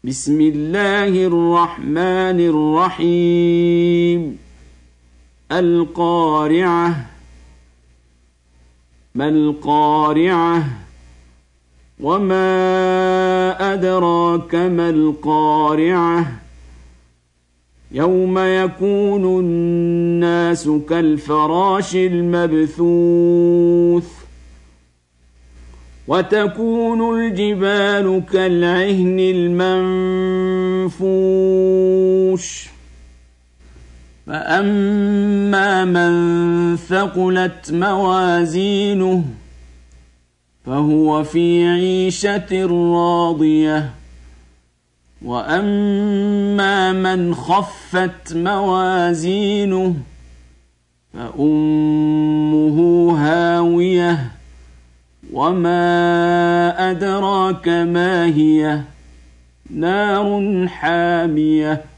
بسم الله الرحمن الرحيم القارعة ما القارعة وما أدراك ما القارعة يوم يكون الناس كالفراش المبثوث وتكون الجبال كالعهن المنفوش فأما من ثقلت موازينه فهو في عيشة راضية وأما من خفت موازينه فأمه هاوية وما أدراك ما هي نار حامية